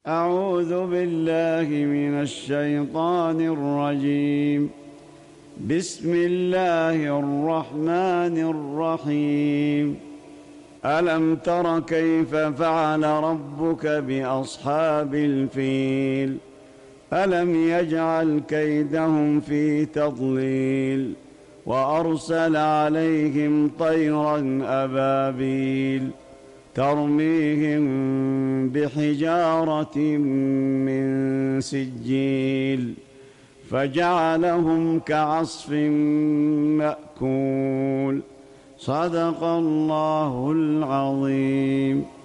أعوذ بالله من الشيطان الرجيم. بسم الله الرحمن الرحيم. ألم تر كيف فعل ربك بأصحاب الفيل؟ ألم يجعل كيدهم في تضليل وأرسل عليهم طيرا أبابيل ترميهم بحجارة من سجيل فجعلهم كعصف مأكول. صدق الله العظيم.